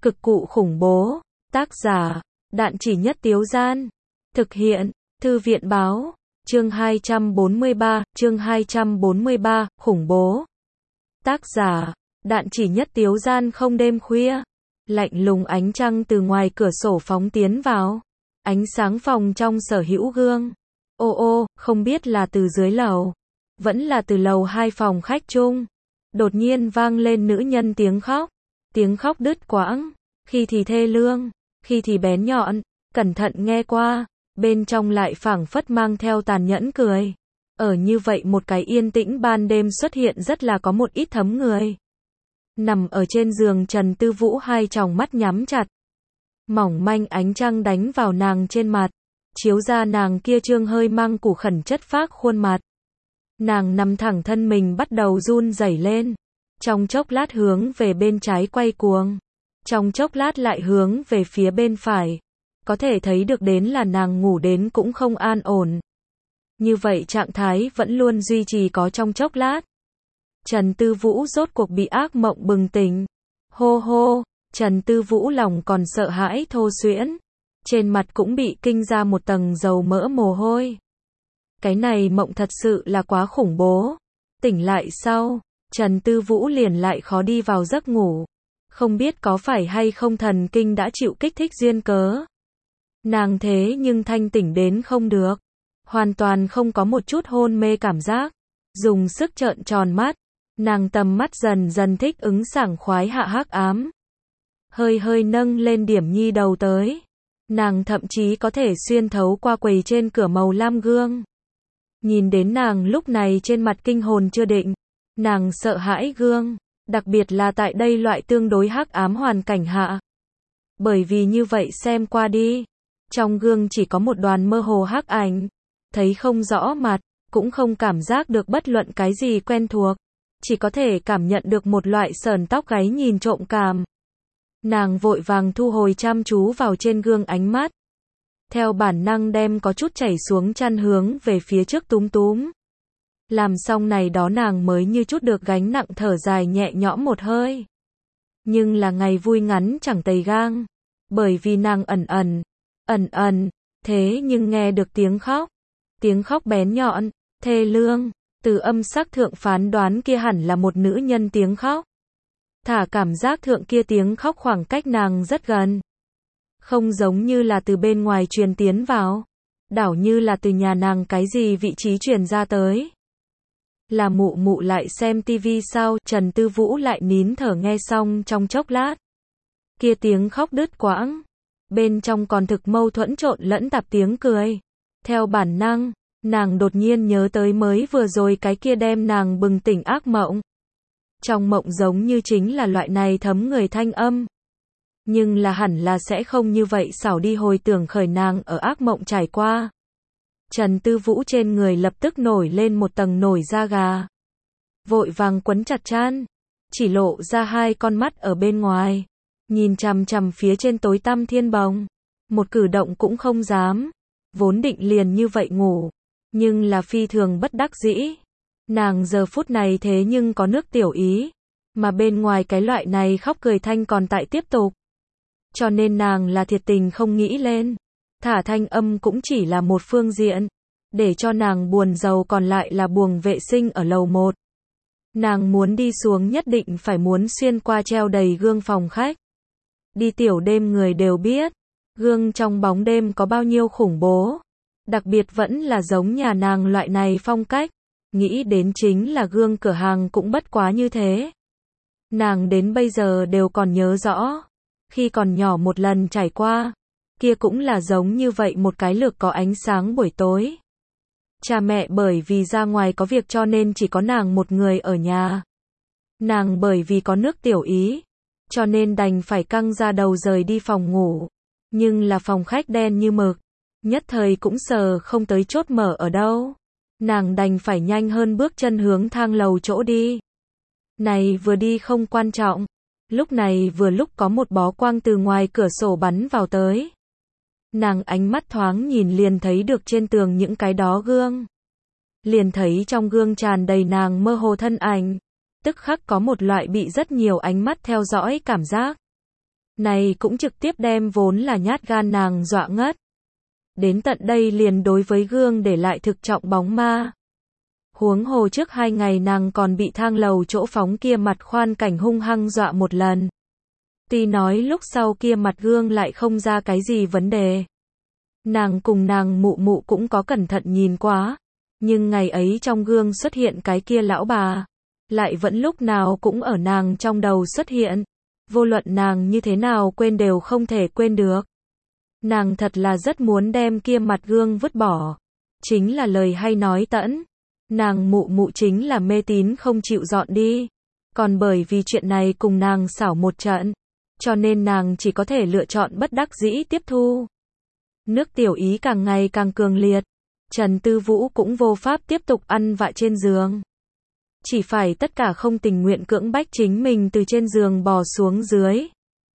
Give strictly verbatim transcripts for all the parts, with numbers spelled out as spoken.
Cực cụ khủng bố. Tác giả, Đạn Chỉ Nhất Tiếu Gian. Thực hiện, Thư viện Báo. Chương hai trăm bốn mươi ba, chương hai trăm bốn mươi ba, khủng bố. Tác giả, Đạn Chỉ Nhất Tiếu Gian. Không đêm khuya, lạnh lùng ánh trăng từ ngoài cửa sổ phóng tiến vào. Ánh sáng phòng trong sở hữu gương. Ô ô, không biết là từ dưới lầu, vẫn là từ lầu hai phòng khách chung. Đột nhiên vang lên nữ nhân tiếng khóc. Tiếng khóc đứt quãng, khi thì thê lương, khi thì bén nhọn, cẩn thận nghe qua, bên trong lại phảng phất mang theo tàn nhẫn cười. Ở như vậy một cái yên tĩnh ban đêm xuất hiện rất là có một ít thấm người. Nằm ở trên giường Trần Tư Vũ hai tròng mắt nhắm chặt. Mỏng manh ánh trăng đánh vào nàng trên mặt, chiếu ra nàng kia trương hơi mang củ khẩn chất phác khuôn mặt. Nàng nằm thẳng thân mình bắt đầu run rẩy lên. Trong chốc lát hướng về bên trái quay cuồng, trong chốc lát lại hướng về phía bên phải. Có thể thấy được đến là nàng ngủ đến cũng không an ổn. Như vậy trạng thái vẫn luôn duy trì có trong chốc lát. Trần Tư Vũ rốt cuộc bị ác mộng bừng tỉnh. Hô hô, Trần Tư Vũ lòng còn sợ hãi thô xuyễn. Trên mặt cũng bị kinh ra một tầng dầu mỡ mồ hôi. Cái này mộng thật sự là quá khủng bố. Tỉnh lại sau, Trần Tư Vũ liền lại khó đi vào giấc ngủ. Không biết có phải hay không thần kinh đã chịu kích thích duyên cớ. Nàng thế nhưng thanh tỉnh đến không được. Hoàn toàn không có một chút hôn mê cảm giác. Dùng sức trợn tròn mắt. Nàng tầm mắt dần dần thích ứng sảng khoái hạ hắc ám. Hơi hơi nâng lên điểm nhi đầu tới. Nàng thậm chí có thể xuyên thấu qua quầy trên cửa màu lam gương. Nhìn đến nàng lúc này trên mặt kinh hồn chưa định. Nàng sợ hãi gương, đặc biệt là tại đây loại tương đối hắc ám hoàn cảnh hạ. Bởi vì như vậy xem qua đi, trong gương chỉ có một đoàn mơ hồ hắc ảnh, thấy không rõ mặt, cũng không cảm giác được bất luận cái gì quen thuộc, chỉ có thể cảm nhận được một loại sởn tóc gáy nhìn trộm cảm. Nàng vội vàng thu hồi chăm chú vào trên gương ánh mắt, theo bản năng đem có chút chảy xuống chăn hướng về phía trước túm túm. Làm xong này đó nàng mới như chút được gánh nặng thở dài nhẹ nhõm một hơi. Nhưng là ngày vui ngắn chẳng tầy gang. Bởi vì nàng ẩn ẩn, ẩn ẩn, thế nhưng nghe được tiếng khóc. Tiếng khóc bén nhọn, thê lương, từ âm sắc thượng phán đoán kia hẳn là một nữ nhân tiếng khóc. Thả cảm giác thượng kia tiếng khóc khoảng cách nàng rất gần. Không giống như là từ bên ngoài truyền tiến vào. Đảo như là từ nhà nàng cái gì vị trí truyền ra tới. Là mụ mụ lại xem tivi sao? Trần Tư Vũ lại nín thở nghe xong trong chốc lát. Kia tiếng khóc đứt quãng. Bên trong còn thực mâu thuẫn trộn lẫn tạp tiếng cười. Theo bản năng, nàng đột nhiên nhớ tới mới vừa rồi cái kia đem nàng bừng tỉnh ác mộng. Trong mộng giống như chính là loại này thấm người thanh âm. Nhưng là hẳn là sẽ không như vậy xảo đi hồi tưởng khởi nàng ở ác mộng trải qua. Trần Tư Vũ trên người lập tức nổi lên một tầng nổi da gà. Vội vàng quấn chặt chăn, chỉ lộ ra hai con mắt ở bên ngoài, nhìn chằm chằm phía trên tối tăm thiên bồng, một cử động cũng không dám. Vốn định liền như vậy ngủ, nhưng là phi thường bất đắc dĩ. Nàng giờ phút này thế nhưng có nước tiểu ý, mà bên ngoài cái loại này khóc cười thanh còn tại tiếp tục. Cho nên nàng là thiệt tình không nghĩ lên. Thả thanh âm cũng chỉ là một phương diện, để cho nàng buồn giàu còn lại là buồng vệ sinh ở lầu một. Nàng muốn đi xuống nhất định phải muốn xuyên qua treo đầy gương phòng khách. Đi tiểu đêm người đều biết, gương trong bóng đêm có bao nhiêu khủng bố. Đặc biệt vẫn là giống nhà nàng loại này phong cách, nghĩ đến chính là gương cửa hàng cũng bất quá như thế. Nàng đến bây giờ đều còn nhớ rõ, khi còn nhỏ một lần trải qua. Kia cũng là giống như vậy một cái lược có ánh sáng buổi tối. Cha mẹ bởi vì ra ngoài có việc cho nên chỉ có nàng một người ở nhà. Nàng bởi vì có nước tiểu ý, cho nên đành phải căng ra đầu rời đi phòng ngủ. Nhưng là phòng khách đen như mực, nhất thời cũng sờ không tới chốt mở ở đâu. Nàng đành phải nhanh hơn bước chân hướng thang lầu chỗ đi. Này vừa đi không quan trọng, lúc này vừa lúc có một bó quang từ ngoài cửa sổ bắn vào tới. Nàng ánh mắt thoáng nhìn liền thấy được trên tường những cái đó gương. Liền thấy trong gương tràn đầy nàng mơ hồ thân ảnh. Tức khắc có một loại bị rất nhiều ánh mắt theo dõi cảm giác. Này cũng trực tiếp đem vốn là nhát gan nàng dọa ngất. Đến tận đây liền đối với gương để lại thực trọng bóng ma. Huống hồ trước hai ngày nàng còn bị thang lầu chỗ phóng kia mặt khoan cảnh hung hăng dọa một lần. Tuy nói lúc sau kia mặt gương lại không ra cái gì vấn đề. Nàng cùng nàng mụ mụ cũng có cẩn thận nhìn quá. Nhưng ngày ấy trong gương xuất hiện cái kia lão bà. Lại vẫn lúc nào cũng ở nàng trong đầu xuất hiện. Vô luận nàng như thế nào quên đều không thể quên được. Nàng thật là rất muốn đem kia mặt gương vứt bỏ. Chính là lời hay nói tẫn. Nàng mụ mụ chính là mê tín không chịu dọn đi. Còn bởi vì chuyện này cùng nàng xảo một trận. Cho nên nàng chỉ có thể lựa chọn bất đắc dĩ tiếp thu. Nước tiểu ý càng ngày càng cường liệt. Trần Tư Vũ cũng vô pháp tiếp tục ăn vạ trên giường. Chỉ phải tất cả không tình nguyện cưỡng bách chính mình từ trên giường bò xuống dưới.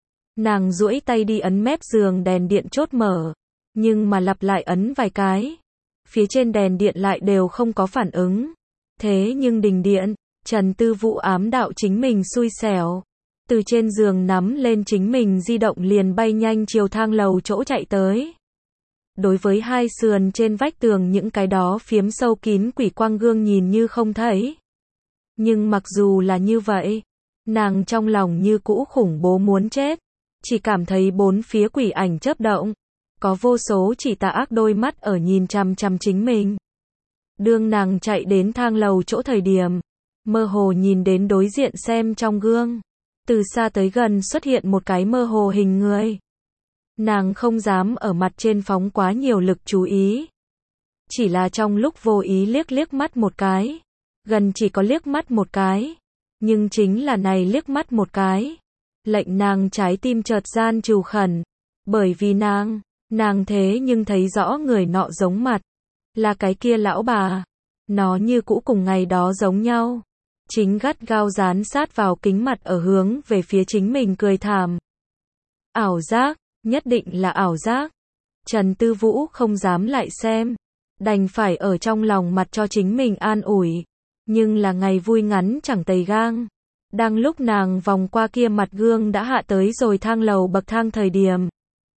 Nàng duỗi tay đi ấn mép giường đèn điện chốt mở. Nhưng mà lặp lại ấn vài cái. Phía trên đèn điện lại đều không có phản ứng. Thế nhưng đình điện, Trần Tư Vũ ám đạo chính mình xui xẻo. Từ trên giường nắm lên chính mình di động liền bay nhanh chiều thang lầu chỗ chạy tới. Đối với hai sườn trên vách tường những cái đó phiếm sâu kín quỷ quang gương nhìn như không thấy. Nhưng mặc dù là như vậy, nàng trong lòng như cũ khủng bố muốn chết. Chỉ cảm thấy bốn phía quỷ ảnh chớp động. Có vô số chỉ tà ác đôi mắt ở nhìn chằm chằm chính mình. Đương nàng chạy đến thang lầu chỗ thời điểm, mơ hồ nhìn đến đối diện xem trong gương. Từ xa tới gần xuất hiện một cái mơ hồ hình người. Nàng không dám ở mặt trên phóng quá nhiều lực chú ý. Chỉ là trong lúc vô ý liếc liếc mắt một cái. Gần chỉ có liếc mắt một cái. Nhưng chính là này liếc mắt một cái. Lệnh nàng trái tim chợt gian trù khẩn. Bởi vì nàng, nàng thế nhưng thấy rõ người nọ giống mặt. Là cái kia lão bà. Nó như cũ cùng ngày đó giống nhau. Chính gắt gao dán sát vào kính mặt ở hướng về phía chính mình cười thảm. Ảo giác, nhất định là ảo giác. Trần Tư Vũ không dám lại xem. Đành phải ở trong lòng mặt cho chính mình an ủi. Nhưng là ngày vui ngắn chẳng tầy gang. Đang lúc nàng vòng qua kia mặt gương đã hạ tới rồi thang lầu bậc thang thời điểm.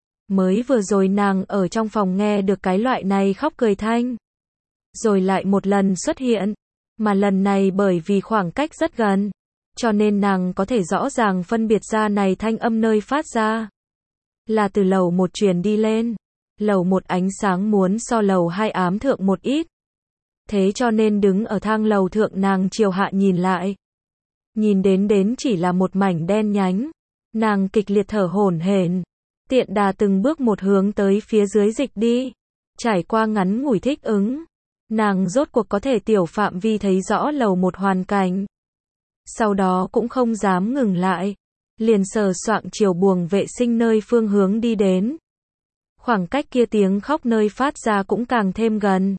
Mới vừa rồi nàng ở trong phòng nghe được cái loại này khóc cười thanh. Rồi lại một lần xuất hiện. Mà lần này bởi vì khoảng cách rất gần. Cho nên nàng có thể rõ ràng phân biệt ra này thanh âm nơi phát ra. Là từ lầu một truyền đi lên. Lầu một ánh sáng muốn so lầu hai ám thượng một ít. Thế cho nên đứng ở thang lầu thượng nàng chiều hạ nhìn lại. Nhìn đến đến chỉ là một mảnh đen nhánh. Nàng kịch liệt thở hổn hển. Tiện đà từng bước một hướng tới phía dưới dịch đi. Trải qua ngắn ngủi thích ứng. Nàng rốt cuộc có thể tiểu phạm vi thấy rõ lầu một hoàn cảnh. Sau đó cũng không dám ngừng lại. Liền sờ soạng chiều buồng vệ sinh nơi phương hướng đi đến. Khoảng cách kia tiếng khóc nơi phát ra cũng càng thêm gần.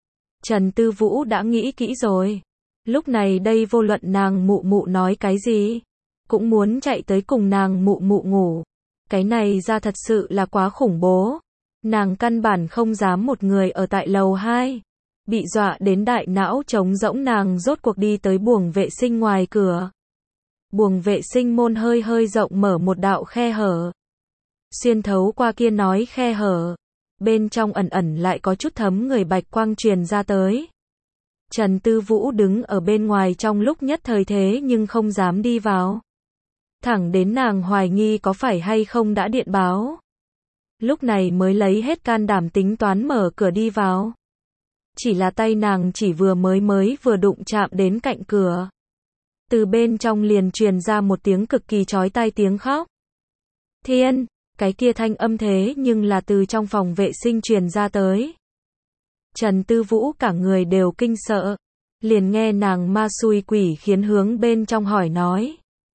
Trần Tư Vũ đã nghĩ kỹ rồi. Lúc này đây vô luận nàng mụ mụ nói cái gì. Cũng muốn chạy tới cùng nàng mụ mụ ngủ. Cái này ra thật sự là quá khủng bố. Nàng căn bản không dám một người ở tại lầu hai. Bị dọa đến đại não trống rỗng nàng rốt cuộc đi tới buồng vệ sinh ngoài cửa. Buồng vệ sinh môn hơi hơi rộng mở một đạo khe hở. Xuyên thấu qua kia nói khe hở. Bên trong ẩn ẩn lại có chút thấm người bạch quang truyền ra tới. Trần Tư Vũ đứng ở bên ngoài trong lúc nhất thời thế nhưng không dám đi vào. Thẳng đến nàng hoài nghi có phải hay không đã điện báo. Lúc này mới lấy hết can đảm tính toán mở cửa đi vào. Chỉ là tay nàng chỉ vừa mới mới vừa đụng chạm đến cạnh cửa. Từ bên trong liền truyền ra một tiếng cực kỳ chói tai tiếng khóc. Thiên, cái kia thanh âm thế nhưng là từ trong phòng vệ sinh truyền ra tới. Trần Tư Vũ cả người đều kinh sợ. Liền nghe nàng ma xui quỷ khiến hướng bên trong hỏi nói.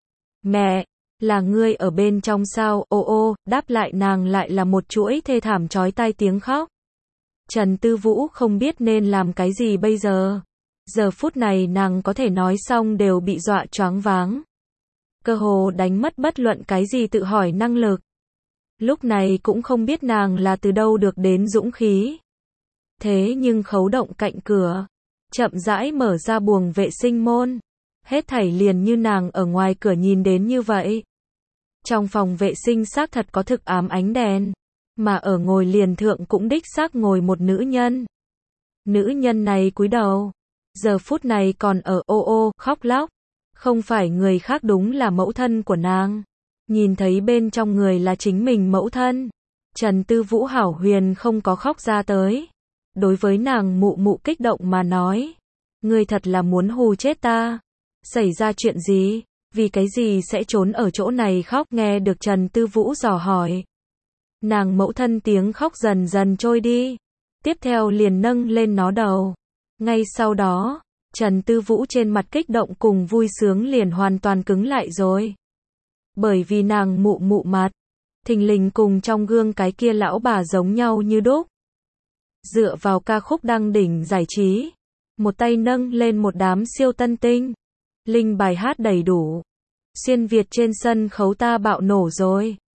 Mẹ, là ngươi ở bên trong sao? Ô ô, đáp lại nàng lại là một chuỗi thê thảm chói tai tiếng khóc. Trần Tư Vũ không biết nên làm cái gì bây giờ. Giờ phút này nàng có thể nói xong đều bị dọa choáng váng. Cơ hồ đánh mất bất luận cái gì tự hỏi năng lực. Lúc này cũng không biết nàng là từ đâu được đến dũng khí. Thế nhưng khấu động cạnh cửa. Chậm rãi mở ra buồng vệ sinh môn. Hết thảy liền như nàng ở ngoài cửa nhìn đến như vậy. Trong phòng vệ sinh xác thật có thực ám ánh đèn, mà ở ngồi liền thượng cũng đích xác ngồi một nữ nhân. Nữ nhân này cúi đầu, giờ phút này còn ở ô ô khóc lóc, không phải người khác đúng là mẫu thân của nàng. Nhìn thấy bên trong người là chính mình mẫu thân, Trần Tư Vũ hảo huyền không có khóc ra tới. Đối với nàng mụ mụ kích động mà nói, ngươi thật là muốn hù chết ta. Xảy ra chuyện gì? Vì cái gì sẽ trốn ở chỗ này khóc? Nghe được Trần Tư Vũ dò hỏi, nàng mẫu thân tiếng khóc dần dần trôi đi, tiếp theo liền nâng lên nó đầu. Ngay sau đó, Trần Tư Vũ trên mặt kích động cùng vui sướng liền hoàn toàn cứng lại rồi. Bởi vì nàng mụ mụ mặt, thình lình cùng trong gương cái kia lão bà giống nhau như đúc. Dựa vào ca khúc đăng đỉnh giải trí, một tay nâng lên một đám siêu tân tinh, linh bài hát đầy đủ. Xuyên Việt trên sân khấu ta bạo nổ rồi.